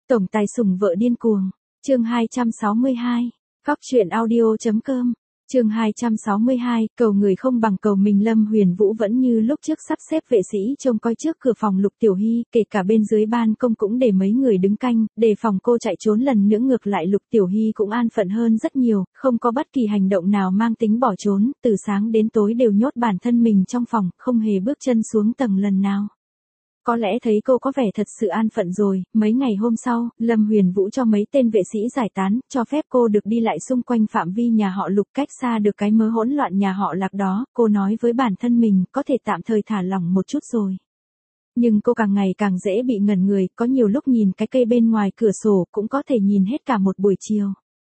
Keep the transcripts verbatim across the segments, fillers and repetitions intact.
Tổng tài sủng vợ điên cuồng. Chương hai trăm sáu mươi hai. Cóc truyện audio.com. Chương hai trăm sáu mươi hai, cầu người không bằng cầu mình. Lâm Huyền Vũ vẫn như lúc trước sắp xếp vệ sĩ trông coi trước cửa phòng Lục Tiểu Hy, kể cả bên dưới ban công cũng để mấy người đứng canh, đề phòng cô chạy trốn lần nữa. Ngược lại Lục Tiểu Hy cũng an phận hơn rất nhiều, không có bất kỳ hành động nào mang tính bỏ trốn, từ sáng đến tối đều nhốt bản thân mình trong phòng, không hề bước chân xuống tầng lần nào. Có lẽ thấy cô có vẻ thật sự an phận rồi, mấy ngày hôm sau, Lâm Huyền Vũ cho mấy tên vệ sĩ giải tán, cho phép cô được đi lại xung quanh phạm vi nhà họ Lục, cách xa được cái mớ hỗn loạn nhà họ Lạc đó. Cô nói với bản thân mình, có thể tạm thời thả lỏng một chút rồi. Nhưng cô càng ngày càng dễ bị ngẩn người, có nhiều lúc nhìn cái cây bên ngoài cửa sổ, cũng có thể nhìn hết cả một buổi chiều.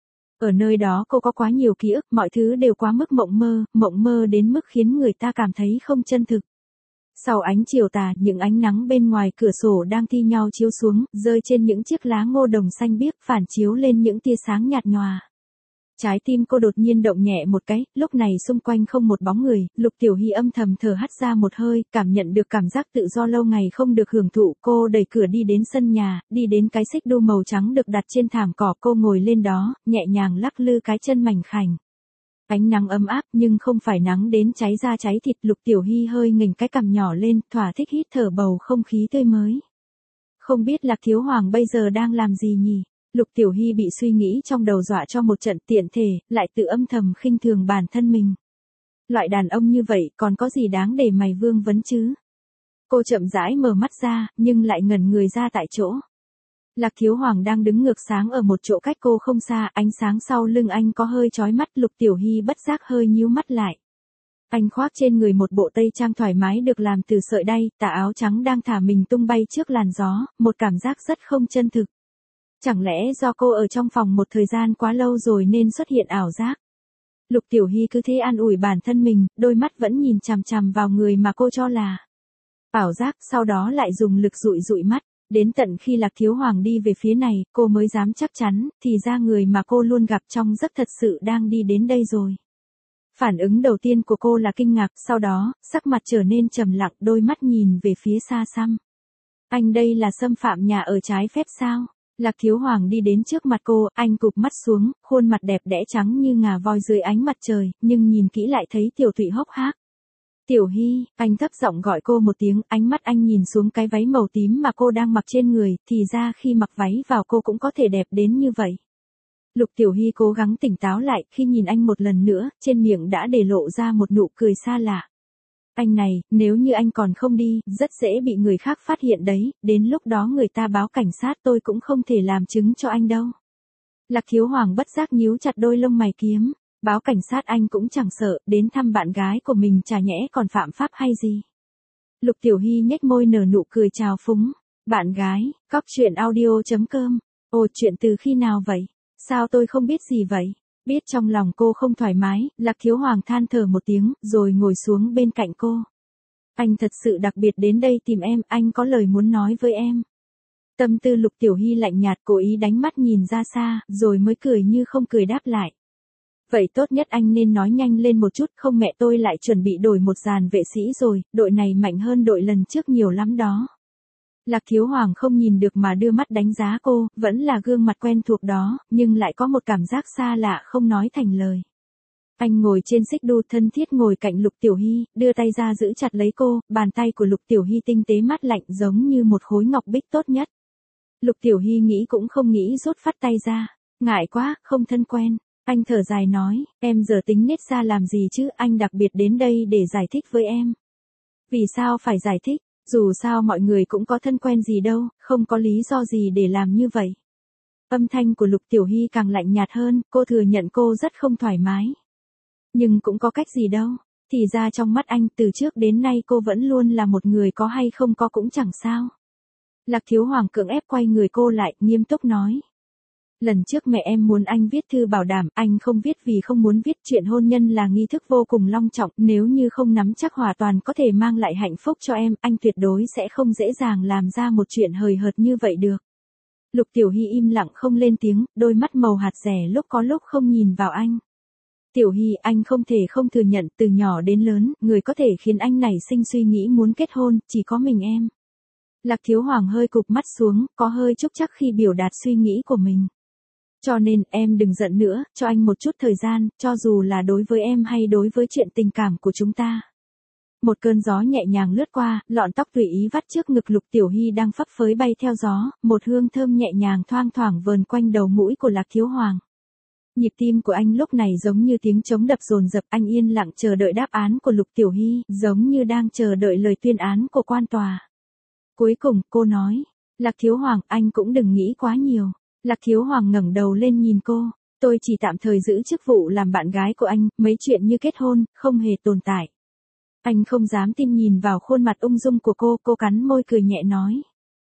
Ở nơi đó cô có quá nhiều ký ức, mọi thứ đều quá mức mộng mơ, mộng mơ đến mức khiến người ta cảm thấy không chân thực. Sau ánh chiều tà, những ánh nắng bên ngoài cửa sổ đang thi nhau chiếu xuống, rơi trên những chiếc lá ngô đồng xanh biếc, phản chiếu lên những tia sáng nhạt nhòa. Trái tim cô đột nhiên động nhẹ một cái, lúc này xung quanh không một bóng người. Lục Tiểu Hy âm thầm thở hắt ra một hơi, cảm nhận được cảm giác tự do lâu ngày không được hưởng thụ. Cô đẩy cửa đi đến sân nhà, đi đến cái xích đu màu trắng được đặt trên thảm cỏ. Cô ngồi lên đó, nhẹ nhàng lắc lư cái chân mảnh khảnh. Ánh nắng ấm áp nhưng không phải nắng đến cháy da cháy thịt. Lục Tiểu Hy hơi nghềnh cái cằm nhỏ lên, thỏa thích hít thở bầu không khí tươi mới. Không biết Lạc Thiếu Hoàng bây giờ đang làm gì nhỉ? Lục Tiểu Hy bị suy nghĩ trong đầu dọa cho một trận, tiện thể, lại tự âm thầm khinh thường bản thân mình. Loại đàn ông như vậy còn có gì đáng để mày vương vấn chứ? Cô chậm rãi mở mắt ra, nhưng lại ngẩn người ra tại chỗ. Lạc Thiếu Hoàng đang đứng ngược sáng ở một chỗ cách cô không xa, ánh sáng sau lưng anh có hơi chói mắt. Lục Tiểu Hy bất giác hơi nhíu mắt lại. Anh khoác trên người một bộ tây trang thoải mái được làm từ sợi đay, tà áo trắng đang thả mình tung bay trước làn gió, một cảm giác rất không chân thực. Chẳng lẽ do cô ở trong phòng một thời gian quá lâu rồi nên xuất hiện ảo giác? Lục Tiểu Hy cứ thế an ủi bản thân mình, đôi mắt vẫn nhìn chằm chằm vào người mà cô cho là ảo giác, sau đó lại dùng lực dụi dụi mắt. Đến tận khi Lạc Thiếu Hoàng đi về phía này, cô mới dám chắc chắn, thì ra người mà cô luôn gặp trong giấc thật sự đang đi đến đây rồi. Phản ứng đầu tiên của cô là kinh ngạc, sau đó, sắc mặt trở nên trầm lặng, đôi mắt nhìn về phía xa xăm. Anh đây là xâm phạm nhà ở trái phép sao? Lạc Thiếu Hoàng đi đến trước mặt cô, anh cụp mắt xuống, khuôn mặt đẹp đẽ trắng như ngà voi dưới ánh mặt trời, nhưng nhìn kỹ lại thấy Tiểu Thụy hốc hác. Tiểu Hy, anh thấp giọng gọi cô một tiếng, ánh mắt anh nhìn xuống cái váy màu tím mà cô đang mặc trên người, thì ra khi mặc váy vào cô cũng có thể đẹp đến như vậy. Lục Tiểu Hy cố gắng tỉnh táo lại, khi nhìn anh một lần nữa, trên miệng đã để lộ ra một nụ cười xa lạ. Anh này, nếu như anh còn không đi, rất dễ bị người khác phát hiện đấy, đến lúc đó người ta báo cảnh sát tôi cũng không thể làm chứng cho anh đâu. Lạc Thiếu Hoàng bất giác nhíu chặt đôi lông mày kiếm. Báo cảnh sát anh cũng chẳng sợ, đến thăm bạn gái của mình chả nhẽ còn phạm pháp hay gì. Lục Tiểu Hy nhếch môi nở nụ cười trào phúng. Bạn gái, cóc truyện audio.com. Ồ, chuyện từ khi nào vậy? Sao tôi không biết gì vậy? Biết trong lòng cô không thoải mái, Lạc Thiếu Hoàng than thở một tiếng, rồi ngồi xuống bên cạnh cô. Anh thật sự đặc biệt đến đây tìm em, anh có lời muốn nói với em. Tâm tư Lục Tiểu Hy lạnh nhạt, cố ý đánh mắt nhìn ra xa, rồi mới cười như không cười đáp lại. Vậy tốt nhất anh nên nói nhanh lên một chút, không mẹ tôi lại chuẩn bị đổi một dàn vệ sĩ rồi, đội này mạnh hơn đội lần trước nhiều lắm đó. Lạc Thiếu Hoàng không nhìn được mà đưa mắt đánh giá cô, vẫn là gương mặt quen thuộc đó, nhưng lại có một cảm giác xa lạ không nói thành lời. Anh ngồi trên xích đu thân thiết ngồi cạnh Lục Tiểu Hy, đưa tay ra giữ chặt lấy cô, bàn tay của Lục Tiểu Hy tinh tế mát lạnh giống như một khối ngọc bích tốt nhất. Lục Tiểu Hy nghĩ cũng không nghĩ rút phát tay ra, ngại quá, không thân quen. Anh thở dài nói, em giờ tính nết ra làm gì chứ, anh đặc biệt đến đây để giải thích với em. Vì sao phải giải thích, dù sao mọi người cũng có thân quen gì đâu, không có lý do gì để làm như vậy. Âm thanh của Lục Tiểu Hy càng lạnh nhạt hơn, cô thừa nhận cô rất không thoải mái. Nhưng cũng có cách gì đâu, thì ra trong mắt anh từ trước đến nay cô vẫn luôn là một người có hay không có cũng chẳng sao. Lạc Thiếu Hoàng cưỡng ép quay người cô lại, nghiêm túc nói. Lần trước mẹ em muốn anh viết thư bảo đảm, anh không viết vì không muốn viết. Chuyện hôn nhân là nghi thức vô cùng long trọng, nếu như không nắm chắc hoàn toàn có thể mang lại hạnh phúc cho em, anh tuyệt đối sẽ không dễ dàng làm ra một chuyện hời hợt như vậy được. Lục Tiểu Hy im lặng không lên tiếng, đôi mắt màu hạt dẻ lúc có lúc không nhìn vào anh. Tiểu Hy, anh không thể không thừa nhận, từ nhỏ đến lớn, người có thể khiến anh nảy sinh suy nghĩ muốn kết hôn, chỉ có mình em. Lạc Thiếu Hoàng hơi cụp mắt xuống, có hơi chúc chắc khi biểu đạt suy nghĩ của mình. Cho nên, em đừng giận nữa, cho anh một chút thời gian, cho dù là đối với em hay đối với chuyện tình cảm của chúng ta. Một cơn gió nhẹ nhàng lướt qua, lọn tóc tùy ý vắt trước ngực Lục Tiểu Hy đang phấp phới bay theo gió, một hương thơm nhẹ nhàng thoang thoảng vờn quanh đầu mũi của Lạc Thiếu Hoàng. Nhịp tim của anh lúc này giống như tiếng trống đập dồn dập, anh yên lặng chờ đợi đáp án của Lục Tiểu Hy, giống như đang chờ đợi lời tuyên án của quan tòa. Cuối cùng, cô nói, Lạc Thiếu Hoàng, anh cũng đừng nghĩ quá nhiều. Lạc Thiếu Hoàng ngẩng đầu lên nhìn cô, tôi chỉ tạm thời giữ chức vụ làm bạn gái của anh, mấy chuyện như kết hôn, không hề tồn tại. Anh không dám tin nhìn vào khuôn mặt ung dung của cô, cô cắn môi cười nhẹ nói.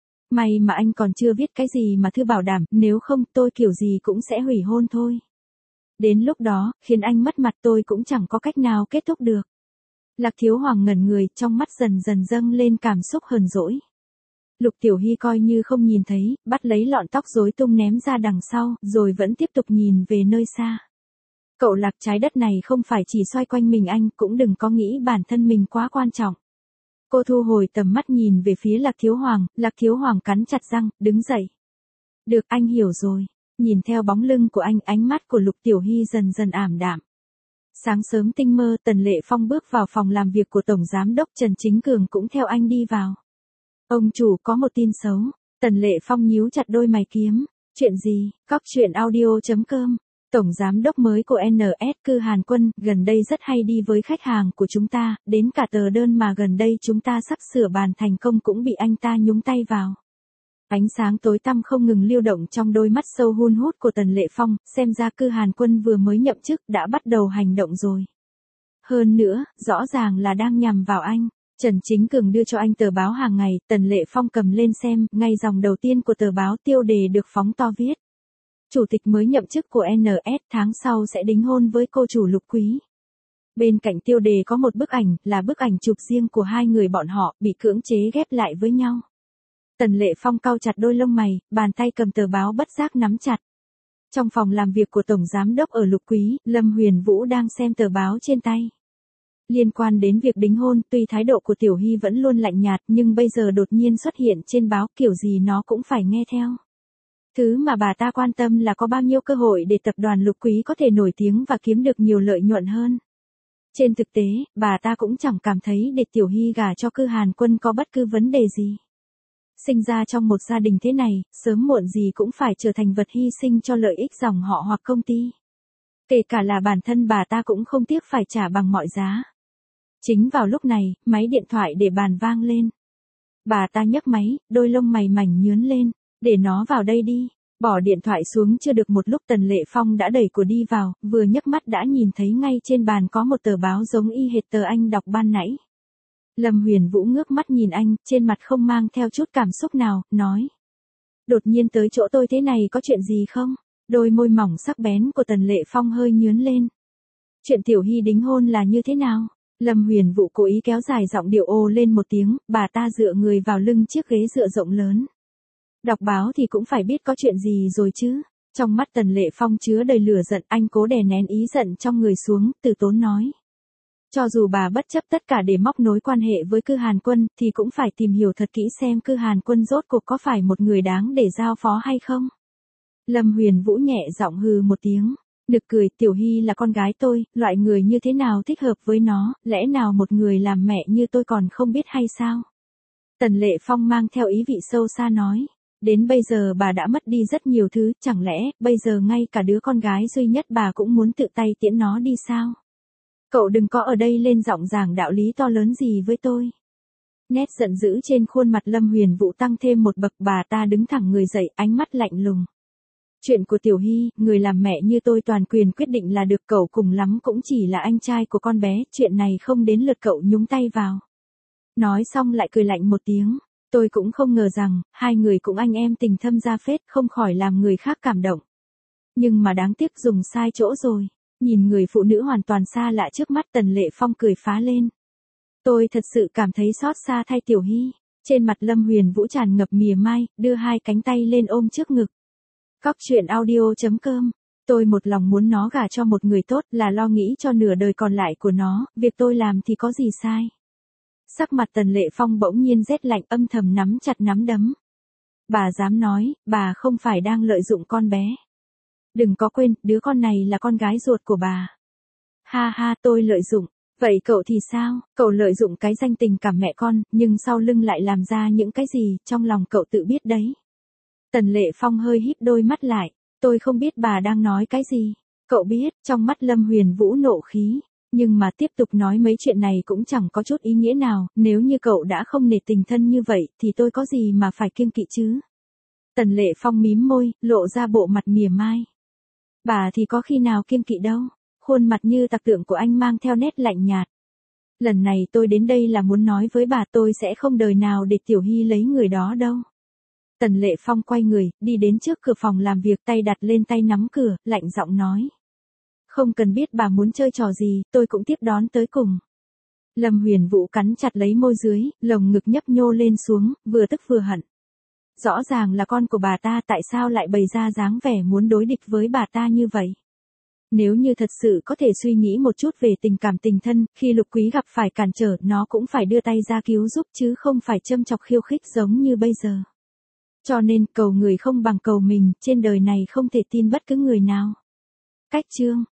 May mà anh còn chưa viết cái gì mà thư bảo đảm, nếu không tôi kiểu gì cũng sẽ hủy hôn thôi. Đến lúc đó, khiến anh mất mặt tôi cũng chẳng có cách nào kết thúc được. Lạc Thiếu Hoàng ngẩn người, trong mắt dần dần dâng lên cảm xúc hờn dỗi. Lục Tiểu Hy coi như không nhìn thấy, bắt lấy lọn tóc rối tung ném ra đằng sau, rồi vẫn tiếp tục nhìn về nơi xa. Cậu Lạc, trái đất này không phải chỉ xoay quanh mình anh, cũng đừng có nghĩ bản thân mình quá quan trọng. Cô thu hồi tầm mắt nhìn về phía Lạc Thiếu Hoàng, Lạc Thiếu Hoàng cắn chặt răng, đứng dậy. Được, anh hiểu rồi. Nhìn theo bóng lưng của anh, ánh mắt của Lục Tiểu Hy dần dần ảm đạm. Sáng sớm tinh mơ, Tần Lệ Phong bước vào phòng làm việc của Tổng Giám đốc Trần Chính Cường cũng theo anh đi vào. Ông chủ, có một tin xấu. Tần Lệ Phong nhíu chặt đôi mày kiếm. Chuyện gì? Cóc truyện audio chấm com. Tổng Giám đốc mới của en ét Cư Hàn Quân, gần đây rất hay đi với khách hàng của chúng ta, đến cả tờ đơn mà gần đây chúng ta sắp sửa bàn thành công cũng bị anh ta nhúng tay vào. Ánh sáng tối tăm không ngừng lưu động trong đôi mắt sâu hun hút của Tần Lệ Phong, xem ra Cư Hàn Quân vừa mới nhậm chức đã bắt đầu hành động rồi. Hơn nữa, rõ ràng là đang nhằm vào anh. Trần Chính Cường đưa cho anh tờ báo hàng ngày, Tần Lệ Phong cầm lên xem, ngay dòng đầu tiên của tờ báo tiêu đề được phóng to viết. Chủ tịch mới nhậm chức của en ét tháng sau sẽ đính hôn với cô chủ Lục Quý. Bên cạnh tiêu đề có một bức ảnh, là bức ảnh chụp riêng của hai người bọn họ, bị cưỡng chế ghép lại với nhau. Tần Lệ Phong cau chặt đôi lông mày, bàn tay cầm tờ báo bất giác nắm chặt. Trong phòng làm việc của Tổng Giám đốc ở Lục Quý, Lâm Huyền Vũ đang xem tờ báo trên tay. Liên quan đến việc đính hôn, tuy thái độ của Tiểu Hy vẫn luôn lạnh nhạt nhưng bây giờ đột nhiên xuất hiện trên báo, kiểu gì nó cũng phải nghe theo. Thứ mà bà ta quan tâm là có bao nhiêu cơ hội để tập đoàn Lục Quý có thể nổi tiếng và kiếm được nhiều lợi nhuận hơn. Trên thực tế, bà ta cũng chẳng cảm thấy để Tiểu Hy gả cho Cư Hàn Quân có bất cứ vấn đề gì. Sinh ra trong một gia đình thế này, sớm muộn gì cũng phải trở thành vật hy sinh cho lợi ích dòng họ hoặc công ty. Kể cả là bản thân bà ta cũng không tiếc phải trả bằng mọi giá. Chính vào lúc này, máy điện thoại để bàn vang lên. Bà ta nhấc máy, đôi lông mày mảnh nhướn lên. Để nó vào đây đi. Bỏ điện thoại xuống chưa được một lúc Tần Lệ Phong đã đẩy của đi vào, vừa nhấc mắt đã nhìn thấy ngay trên bàn có một tờ báo giống y hệt tờ anh đọc ban nãy. Lâm Huyền Vũ ngước mắt nhìn anh, trên mặt không mang theo chút cảm xúc nào, nói. Đột nhiên tới chỗ tôi thế này có chuyện gì không? Đôi môi mỏng sắc bén của Tần Lệ Phong hơi nhướn lên. Chuyện Tiểu Hy đính hôn là như thế nào? Lâm Huyền Vũ cố ý kéo dài giọng điệu ồ lên một tiếng, bà ta dựa người vào lưng chiếc ghế dựa rộng lớn. Đọc báo thì cũng phải biết có chuyện gì rồi chứ. Trong mắt Tần Lệ Phong chứa đầy lửa giận, anh cố đè nén ý giận trong người xuống, từ tốn nói. Cho dù bà bất chấp tất cả để móc nối quan hệ với Cư Hàn Quân, thì cũng phải tìm hiểu thật kỹ xem Cư Hàn Quân rốt cuộc có phải một người đáng để giao phó hay không. Lâm Huyền Vũ nhẹ giọng hừ một tiếng. Nực cười, Tiểu Hy là con gái tôi, loại người như thế nào thích hợp với nó, lẽ nào một người làm mẹ như tôi còn không biết hay sao? Tần Lệ Phong mang theo ý vị sâu xa nói. Đến bây giờ bà đã mất đi rất nhiều thứ, chẳng lẽ, bây giờ ngay cả đứa con gái duy nhất bà cũng muốn tự tay tiễn nó đi sao? Cậu đừng có ở đây lên giọng giảng đạo lý to lớn gì với tôi. Nét giận dữ trên khuôn mặt Lâm Huyền Vũ tăng thêm một bậc, bà ta đứng thẳng người dậy, ánh mắt lạnh lùng. Chuyện của Tiểu Hy, người làm mẹ như tôi toàn quyền quyết định là được, cậu cùng lắm cũng chỉ là anh trai của con bé, chuyện này không đến lượt cậu nhúng tay vào. Nói xong lại cười lạnh một tiếng. Tôi cũng không ngờ rằng, hai người cũng anh em tình thâm ra phết, không khỏi làm người khác cảm động. Nhưng mà đáng tiếc dùng sai chỗ rồi. Nhìn người phụ nữ hoàn toàn xa lạ trước mắt, Tần Lệ Phong cười phá lên. Tôi thật sự cảm thấy xót xa thay Tiểu Hy. Trên mặt Lâm Huyền Vũ tràn ngập mỉa mai, đưa hai cánh tay lên ôm trước ngực. Cóc truyện audio chấm com. Tôi một lòng muốn nó gả cho một người tốt, là lo nghĩ cho nửa đời còn lại của nó, việc tôi làm thì có gì sai. Sắc mặt Tần Lệ Phong bỗng nhiên rét lạnh, âm thầm nắm chặt nắm đấm. Bà dám nói, bà không phải đang lợi dụng con bé. Đừng có quên, đứa con này là con gái ruột của bà. Ha ha, tôi lợi dụng. Vậy cậu thì sao? Cậu lợi dụng cái danh tình cảm mẹ con, nhưng sau lưng lại làm ra những cái gì, trong lòng cậu tự biết đấy. Tần Lệ Phong hơi híp đôi mắt lại. Tôi không biết bà đang nói cái gì. Cậu biết, trong mắt Lâm Huyền Vũ nộ khí. Nhưng mà tiếp tục nói mấy chuyện này cũng chẳng có chút ý nghĩa nào, nếu như cậu đã không nể tình thân như vậy, thì tôi có gì mà phải kiêng kỵ chứ? Tần Lệ Phong mím môi, lộ ra bộ mặt mỉa mai. Bà thì có khi nào kiêng kỵ đâu, khuôn mặt như tạc tượng của anh mang theo nét lạnh nhạt. Lần này tôi đến đây là muốn nói với bà tôi sẽ không đời nào để Tiểu Hy lấy người đó đâu. Tần Lệ Phong quay người, đi đến trước cửa phòng làm việc, tay đặt lên tay nắm cửa, lạnh giọng nói. Không cần biết bà muốn chơi trò gì, tôi cũng tiếp đón tới cùng. Lâm Huyền Vũ cắn chặt lấy môi dưới, lồng ngực nhấp nhô lên xuống, vừa tức vừa hận. Rõ ràng là con của bà ta, tại sao lại bày ra dáng vẻ muốn đối địch với bà ta như vậy? Nếu như thật sự có thể suy nghĩ một chút về tình cảm tình thân, khi Lục Quý gặp phải cản trở, nó cũng phải đưa tay ra cứu giúp chứ không phải châm chọc khiêu khích giống như bây giờ. Cho nên, cầu người không bằng cầu mình, trên đời này không thể tin bất cứ người nào. Cách chương